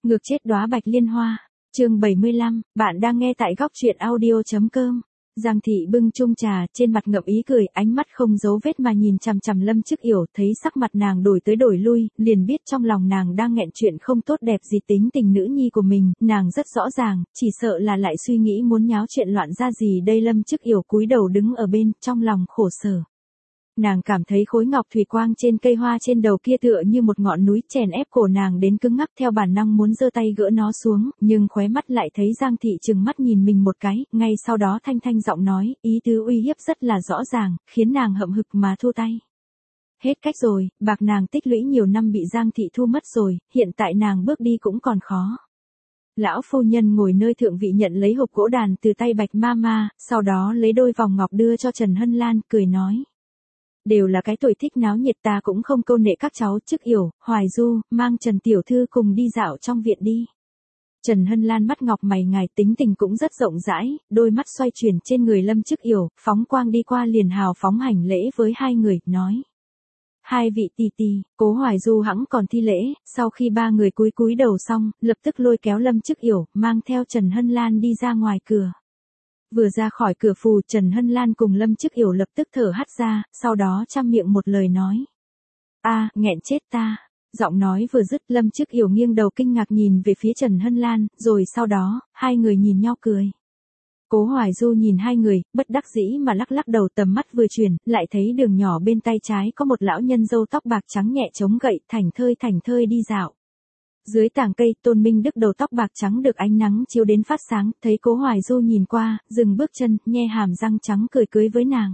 Ngược chết đóa bạch liên hoa. Chương 75, bạn đang nghe tại góc truyện audio.com. Giang Thị bưng chung trà, trên mặt ngậm ý cười, ánh mắt không giấu vết mà nhìn chằm chằm Lâm Chức Yểu, thấy sắc mặt nàng đổi tới đổi lui, liền biết trong lòng nàng đang nghẹn chuyện không tốt đẹp gì tính tình nữ nhi của mình, nàng rất rõ ràng, chỉ sợ là lại suy nghĩ muốn nháo chuyện loạn ra gì đây. Lâm Chức Yểu cúi đầu đứng ở bên, trong lòng khổ sở. Nàng cảm thấy khối ngọc thủy quang trên cây hoa trên đầu kia tựa như một ngọn núi chèn ép cổ nàng đến cứng ngắc, theo bản năng muốn giơ tay gỡ nó xuống, nhưng khóe mắt lại thấy Giang Thị trừng mắt nhìn mình một cái, ngay sau đó thanh thanh giọng nói, ý tứ uy hiếp rất là rõ ràng, khiến nàng hậm hực mà thu tay. Hết cách rồi, bạc nàng tích lũy nhiều năm bị Giang Thị thu mất rồi, hiện tại nàng bước đi cũng còn khó. Lão phu nhân ngồi nơi thượng vị nhận lấy hộp gỗ đàn từ tay Bạch Mama, sau đó lấy đôi vòng ngọc đưa cho Trần Hân Lan, cười nói. Đều là cái tuổi thích náo nhiệt, ta cũng không câu nệ các cháu. Chức Yểu, Hoài Du, mang Trần tiểu thư cùng đi dạo trong viện đi. Trần Hân Lan mắt ngọc mày ngài, tính tình cũng rất rộng rãi, đôi mắt xoay chuyển trên người Lâm Chức Yểu, phóng quang đi qua liền hào phóng hành lễ với hai người, nói. Hai vị tỷ tỷ. Cố Hoài Du hẵng còn thi lễ, sau khi ba người cúi đầu xong, lập tức lôi kéo Lâm Chức Yểu, mang theo Trần Hân Lan đi ra ngoài cửa. Vừa ra khỏi cửa phù, Trần Hân Lan cùng Lâm Chức Yểu lập tức thở hắt ra, sau đó trăm miệng một lời nói. Nghẹn chết ta. Giọng nói vừa dứt, Lâm Chức Yểu nghiêng đầu kinh ngạc nhìn về phía Trần Hân Lan, rồi sau đó, hai người nhìn nhau cười. Cố Hoài Du nhìn hai người, bất đắc dĩ mà lắc lắc đầu, tầm mắt vừa chuyển, lại thấy đường nhỏ bên tay trái có một lão nhân râu tóc bạc trắng nhẹ chống gậy, thảnh thơi đi dạo. Dưới tàng cây, Tôn Minh Đức đầu tóc bạc trắng được ánh nắng chiếu đến phát sáng, thấy Cố Hoài Du nhìn qua, dừng bước chân, nhe hàm răng trắng cười cưới với nàng.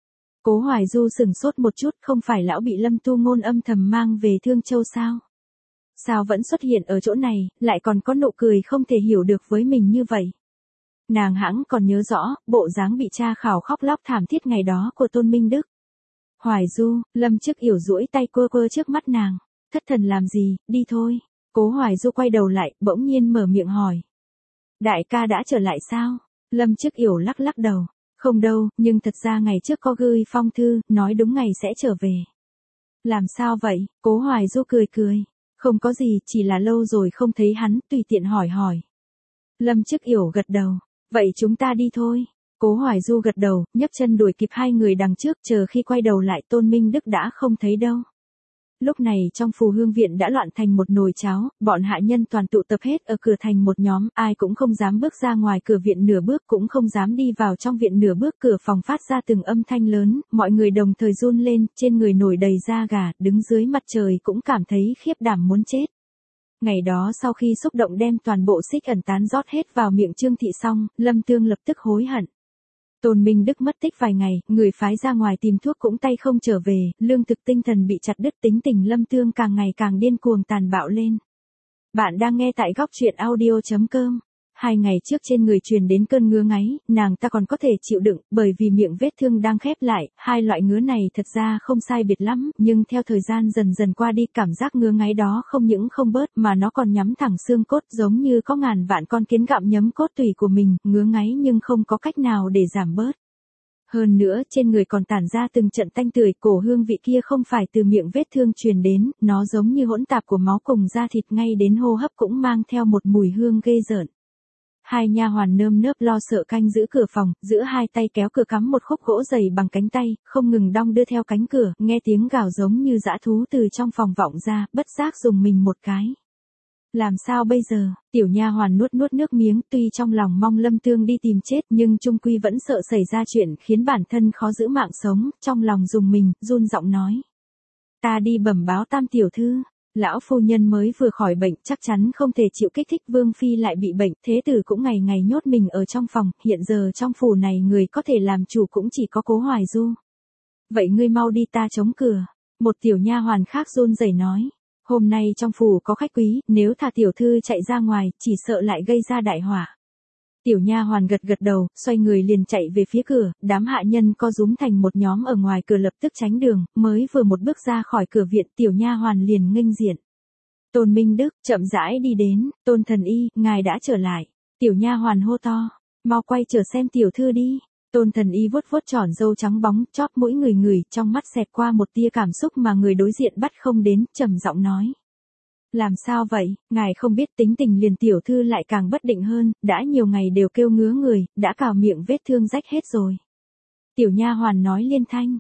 Cố Hoài Du sửng sốt một chút, không phải lão bị Lâm Tu Ngôn âm thầm mang về Thương Châu sao? Sao vẫn xuất hiện ở chỗ này, lại còn có nụ cười không thể hiểu được với mình như vậy? Nàng hãng còn nhớ rõ, bộ dáng bị cha khảo khóc lóc thảm thiết ngày đó của Tôn Minh Đức. Hoài Du, Lâm Chức Yểu duỗi tay quơ trước mắt nàng. Thất thần làm gì, đi thôi. Cố Hoài Du quay đầu lại, bỗng nhiên mở miệng hỏi. Đại ca đã trở lại sao? Lâm Chức Yểu lắc đầu. Không đâu, nhưng thật ra ngày trước có gửi phong thư, nói đúng ngày sẽ trở về. Làm sao vậy? Cố Hoài Du cười. Không có gì, chỉ là lâu rồi không thấy hắn, tùy tiện hỏi. Lâm Chức Yểu gật đầu. Vậy chúng ta đi thôi. Cố Hoài Du gật đầu, nhấc chân đuổi kịp hai người đằng trước, chờ khi quay đầu lại Tôn Minh Đức đã không thấy đâu. Lúc này trong phù hương viện đã loạn thành một nồi cháo, bọn hạ nhân toàn tụ tập hết ở cửa thành một nhóm, ai cũng không dám bước ra ngoài cửa viện nửa bước, cũng không dám đi vào trong viện nửa bước, cửa phòng phát ra từng âm thanh lớn, mọi người đồng thời run lên, trên người nổi đầy da gà, đứng dưới mặt trời cũng cảm thấy khiếp đảm muốn chết. Ngày đó sau khi xúc động đem toàn bộ xích ẩn tán rót hết vào miệng Trương Thị xong, Lâm Tương lập tức hối hận. Tôn Minh Đức mất tích vài ngày, người phái ra ngoài tìm thuốc cũng tay không trở về, lương thực tinh thần bị chặt đứt, tính tình Lâm Tương càng ngày càng điên cuồng tàn bạo lên. Bạn đang nghe tại góc truyện audio.com. 2 ngày trước trên người truyền đến cơn ngứa ngáy, nàng ta còn có thể chịu đựng, bởi vì miệng vết thương đang khép lại, hai loại ngứa này thật ra không sai biệt lắm, nhưng theo thời gian dần qua đi, cảm giác ngứa ngáy đó không những không bớt mà nó còn nhắm thẳng xương cốt, giống như có ngàn vạn con kiến gặm nhấm cốt tủy của mình, ngứa ngáy nhưng không có cách nào để giảm bớt. Hơn nữa, trên người còn tản ra từng trận tanh tưởi, cổ hương vị kia không phải từ miệng vết thương truyền đến, nó giống như hỗn tạp của máu cùng da thịt, ngay đến hô hấp cũng mang theo một mùi hương ghê rợn. Hai nha hoàn nơm nớp lo sợ canh giữ cửa phòng, giữa hai tay kéo cửa cắm một khúc gỗ dày bằng cánh tay, không ngừng đong đưa theo cánh cửa, nghe tiếng gào giống như dã thú từ trong phòng vọng ra, bất giác dùng mình một cái. Làm sao bây giờ? Tiểu nha hoàn nuốt nước miếng, tuy trong lòng mong Lâm Tương đi tìm chết, nhưng chung quy vẫn sợ xảy ra chuyện khiến bản thân khó giữ mạng sống, trong lòng dùng mình, run giọng nói. Ta đi bẩm báo Tam tiểu thư. Lão phu nhân mới vừa khỏi bệnh, chắc chắn không thể chịu kích thích Vương phi lại bị bệnh, thế tử cũng ngày ngày nhốt mình ở trong phòng, hiện giờ trong phủ này người có thể làm chủ cũng chỉ có Cố Hoài Du. Vậy ngươi mau đi, ta chống cửa. Một tiểu nha hoàn khác run rẩy nói. Hôm nay trong phủ có khách quý, nếu thả tiểu thư chạy ra ngoài, chỉ sợ lại gây ra đại họa. Tiểu nha hoàn gật đầu, xoay người liền chạy về phía cửa, đám hạ nhân co rúm thành một nhóm ở ngoài cửa lập tức tránh đường, mới vừa một bước ra khỏi cửa viện, tiểu nha hoàn liền nghênh diện. Tôn Minh Đức chậm rãi đi đến, Tôn thần y, ngài đã trở lại. Tiểu nha hoàn hô to, mau quay trở xem tiểu thư đi. Tôn thần y vuốt tròn râu trắng bóng, chóp mũi người, trong mắt xẹt qua một tia cảm xúc mà người đối diện bắt không đến, trầm giọng nói. Làm sao vậy, ngài không biết tính tình liền tiểu thư lại càng bất định hơn, đã nhiều ngày đều kêu ngứa người, đã cào miệng vết thương rách hết rồi. Tiểu nha hoàn nói liên thanh,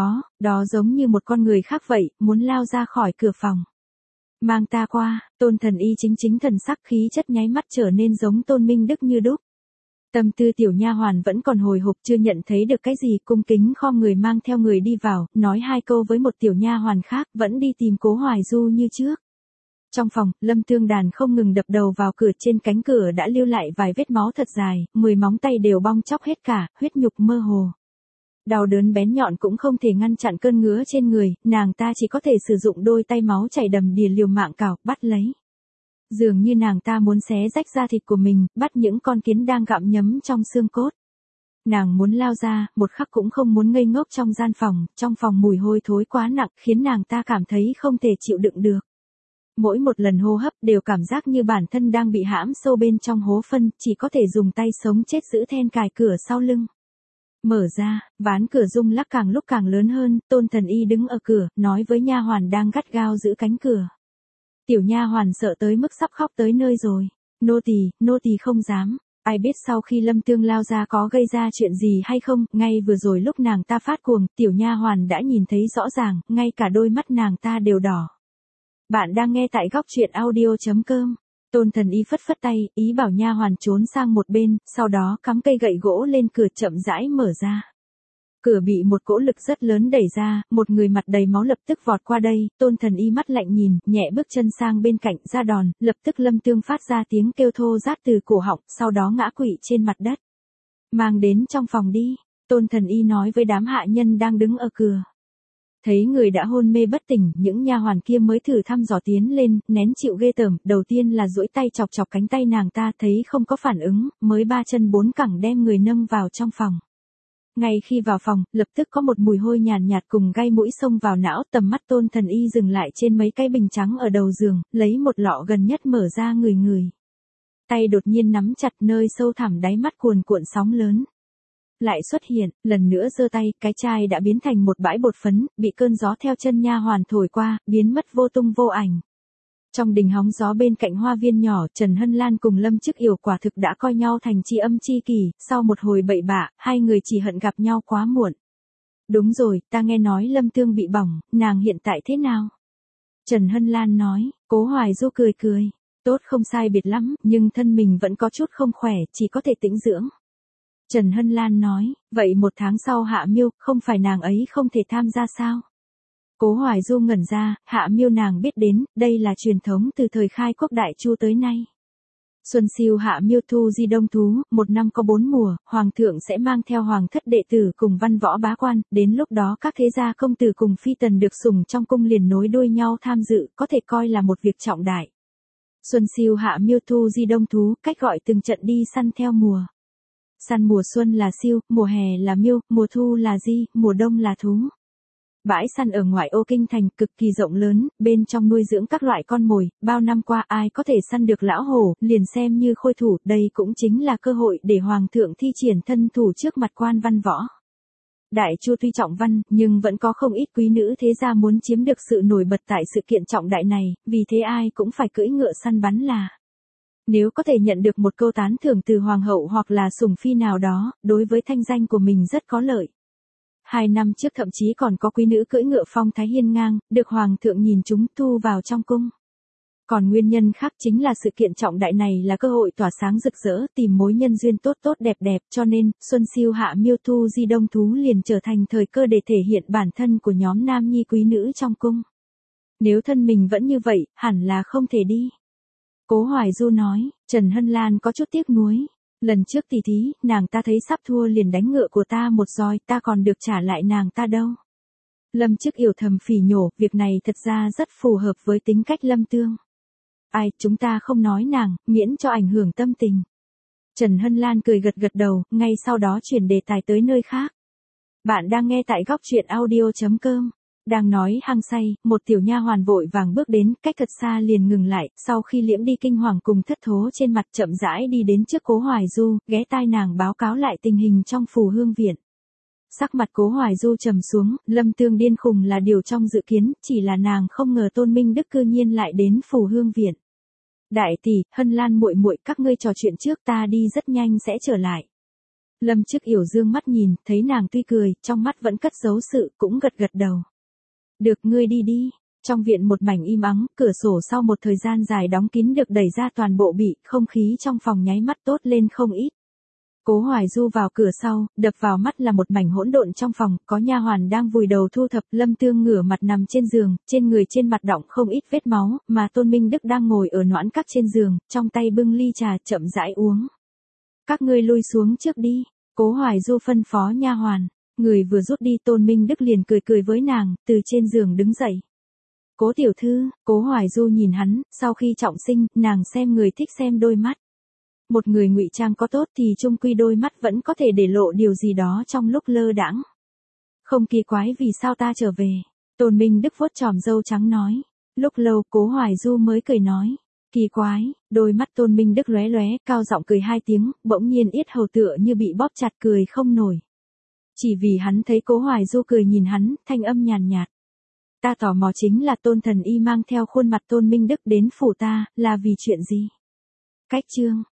đó giống như một con người khác vậy, muốn lao ra khỏi cửa phòng. Mang ta qua, Tôn Thần Y chính thần sắc khí chất nháy mắt trở nên giống Tôn Minh Đức như đúc. Tâm tư tiểu nha hoàn vẫn còn hồi hộp chưa nhận thấy được cái gì, cung kính khom người mang theo người đi vào, nói hai câu với một tiểu nha hoàn khác, vẫn đi tìm Cố Hoài Du như trước. Trong phòng, Lâm Tương Đàn không ngừng đập đầu vào cửa, trên cánh cửa đã lưu lại vài vết máu thật dài, 10 móng tay đều bong chóc hết cả, huyết nhục mơ hồ. Đau đớn bén nhọn cũng không thể ngăn chặn cơn ngứa trên người, nàng ta chỉ có thể sử dụng đôi tay máu chảy đầm đìa liều mạng cào, bắt lấy. Dường như nàng ta muốn xé rách da thịt của mình, bắt những con kiến đang gặm nhấm trong xương cốt. Nàng muốn lao ra, một khắc cũng không muốn ngây ngốc trong phòng mùi hôi thối quá nặng, khiến nàng ta cảm thấy không thể chịu đựng được. Mỗi một lần hô hấp đều cảm giác như bản thân đang bị hãm sâu bên trong hố phân, chỉ có thể dùng tay sống chết giữ then cài cửa sau lưng. Mở ra, ván cửa rung lắc càng lúc càng lớn hơn, Tôn Thần Y đứng ở cửa, nói với nha hoàn đang gắt gao giữ cánh cửa. Tiểu nha hoàn sợ tới mức sắp khóc tới nơi rồi. Nô tỳ không dám. Ai biết sau khi Lâm Tương lao ra có gây ra chuyện gì hay không, ngay vừa rồi lúc nàng ta phát cuồng, tiểu nha hoàn đã nhìn thấy rõ ràng, ngay cả đôi mắt nàng ta đều đỏ. Bạn đang nghe tại góc truyện audio.com. Tôn Thần Y phất phất tay, ý bảo nha hoàn trốn sang một bên, sau đó cắm cây gậy gỗ lên cửa chậm rãi mở ra. Cửa bị một cỗ lực rất lớn đẩy ra, một người mặt đầy máu lập tức vọt qua đây, Tôn Thần Y mắt lạnh nhìn, nhẹ bước chân sang bên cạnh ra đòn, lập tức Lâm Tương phát ra tiếng kêu thô rát từ cổ họng, sau đó ngã quỵ trên mặt đất. Mang đến trong phòng đi, Tôn Thần Y nói với đám hạ nhân đang đứng ở cửa. Thấy người đã hôn mê bất tỉnh, những nha hoàn kia mới thử thăm dò tiến lên, nén chịu ghê tởm, đầu tiên là duỗi tay chọc chọc cánh tay nàng ta, thấy không có phản ứng, mới ba chân bốn cẳng đem người nâng vào trong phòng. Ngay khi vào phòng, lập tức có một mùi hôi nhàn nhạt cùng gai mũi xông vào não, tầm mắt Tôn Thần Y dừng lại trên mấy cái bình trắng ở đầu giường, lấy một lọ gần nhất mở ra người. Tay đột nhiên nắm chặt, nơi sâu thẳm đáy mắt cuồn cuộn sóng lớn. Lại xuất hiện, lần nữa giơ tay, cái chai đã biến thành một bãi bột phấn, bị cơn gió theo chân nha hoàn thổi qua, biến mất vô tung vô ảnh. Trong đình hóng gió bên cạnh hoa viên nhỏ, Trần Hân Lan cùng Lâm Chức Yểu quả thực đã coi nhau thành tri âm tri kỷ, sau một hồi bậy bạ, hai người chỉ hận gặp nhau quá muộn. Đúng rồi, ta nghe nói Lâm Tương bị bỏng, nàng hiện tại thế nào? Trần Hân Lan nói, Cố Hoài Du cười. Tốt không sai biệt lắm, nhưng thân mình vẫn có chút không khỏe, chỉ có thể tĩnh dưỡng. Trần Hân Lan nói, vậy một tháng sau Hạ Miêu, không phải nàng ấy không thể tham gia sao? Cố Hoài Du ngẩn ra, Hạ Miêu nàng biết đến, đây là truyền thống từ thời khai quốc Đại Chu tới nay. Xuân Siêu Hạ Miêu, Thu Di Đông Thú, một năm có 4 mùa, Hoàng thượng sẽ mang theo Hoàng thất đệ tử cùng văn võ bá quan, đến lúc đó các thế gia công tử cùng phi tần được sủng trong cung liền nối đuôi nhau tham dự, có thể coi là một việc trọng đại. Xuân Siêu Hạ Miêu, Thu Di Đông Thú, cách gọi từng trận đi săn theo mùa. Săn mùa xuân là siêu, mùa hè là miêu, mùa thu là di, mùa đông là thú. Bãi săn ở ngoại ô kinh thành cực kỳ rộng lớn, bên trong nuôi dưỡng các loại con mồi, bao năm qua ai có thể săn được lão hổ, liền xem như khôi thủ, đây cũng chính là cơ hội để Hoàng thượng thi triển thân thủ trước mặt quan văn võ. Đại Chu tuy trọng văn, nhưng vẫn có không ít quý nữ thế gia muốn chiếm được sự nổi bật tại sự kiện trọng đại này, vì thế ai cũng phải cưỡi ngựa săn bắn là. Nếu có thể nhận được một câu tán thưởng từ hoàng hậu hoặc là sủng phi nào đó, đối với thanh danh của mình rất có lợi. 2 năm trước thậm chí còn có quý nữ cưỡi ngựa phong thái hiên ngang, được hoàng thượng nhìn chúng thu vào trong cung. Còn nguyên nhân khác chính là sự kiện trọng đại này là cơ hội tỏa sáng rực rỡ, tìm mối nhân duyên tốt đẹp, cho nên, Xuân Siêu Hạ Miêu, Thu Di Đông Thú liền trở thành thời cơ để thể hiện bản thân của nhóm nam nhi quý nữ trong cung. Nếu thân mình vẫn như vậy, hẳn là không thể đi. Cố Hoài Du nói, Trần Hân Lan có chút tiếc nuối. Lần trước tỷ thí, nàng ta thấy sắp thua liền đánh ngựa của ta một roi, ta còn được trả lại nàng ta đâu. Lâm Chức Yểu thầm phỉ nhổ, việc này thật ra rất phù hợp với tính cách Lâm Tương. Ai, chúng ta không nói nàng, miễn cho ảnh hưởng tâm tình. Trần Hân Lan cười gật đầu, ngay sau đó chuyển đề tài tới nơi khác. Bạn đang nghe tại góc truyện audio.com. Đang nói hăng say, một tiểu nha hoàn vội vàng bước đến, cách thật xa liền ngừng lại, sau khi liễm đi kinh hoàng cùng thất thố trên mặt chậm rãi đi đến trước Cố Hoài Du, ghé tai nàng báo cáo lại tình hình trong Phù Hương viện. Sắc mặt Cố Hoài Du trầm xuống, Lâm Tương điên khùng là điều trong dự kiến, chỉ là nàng không ngờ Tôn Minh Đức cư nhiên lại đến Phù Hương Viện. Đại tỷ, Hân Lan muội muội, các ngươi trò chuyện trước, ta đi rất nhanh sẽ trở lại. Lâm Chức Yểu dương mắt nhìn, thấy nàng tuy cười, trong mắt vẫn cất giấu sự, cũng gật gật đầu. Được, ngươi đi đi. Trong viện một mảnh im ắng, cửa sổ sau một thời gian dài đóng kín được đẩy ra toàn bộ bị, không khí trong phòng nháy mắt tốt lên không ít. Cố Hoài Du vào cửa sau, đập vào mắt là một mảnh hỗn độn trong phòng, có nha hoàn đang vùi đầu thu thập, Lâm Tương ngửa mặt nằm trên giường, trên người trên mặt đọng không ít vết máu, mà Tôn Minh Đức đang ngồi ở noãn các trên giường, trong tay bưng ly trà chậm rãi uống. Các ngươi lui xuống trước đi, Cố Hoài Du phân phó nha hoàn. Người vừa rút đi, Tôn Minh Đức liền cười cười với nàng, từ trên giường đứng dậy. Cố tiểu thư, Cố Hoài Du nhìn hắn, sau khi trọng sinh, nàng xem người thích xem đôi mắt. Một người ngụy trang có tốt thì chung quy đôi mắt vẫn có thể để lộ điều gì đó trong lúc lơ đãng. Không kỳ quái vì sao ta trở về. Tôn Minh Đức vuốt chòm râu trắng nói. Lúc lâu Cố Hoài Du mới cười nói. Kỳ quái, đôi mắt Tôn Minh Đức lóe lóe, cao giọng cười hai tiếng, bỗng nhiên yết hầu tựa như bị bóp chặt cười không nổi. Chỉ vì hắn thấy Cố Hoài Du cười nhìn hắn, thanh âm nhàn nhạt. Ta tò mò chính là Tôn Thần Y mang theo khuôn mặt Tôn Minh Đức đến phủ ta, là vì chuyện gì? Cách chương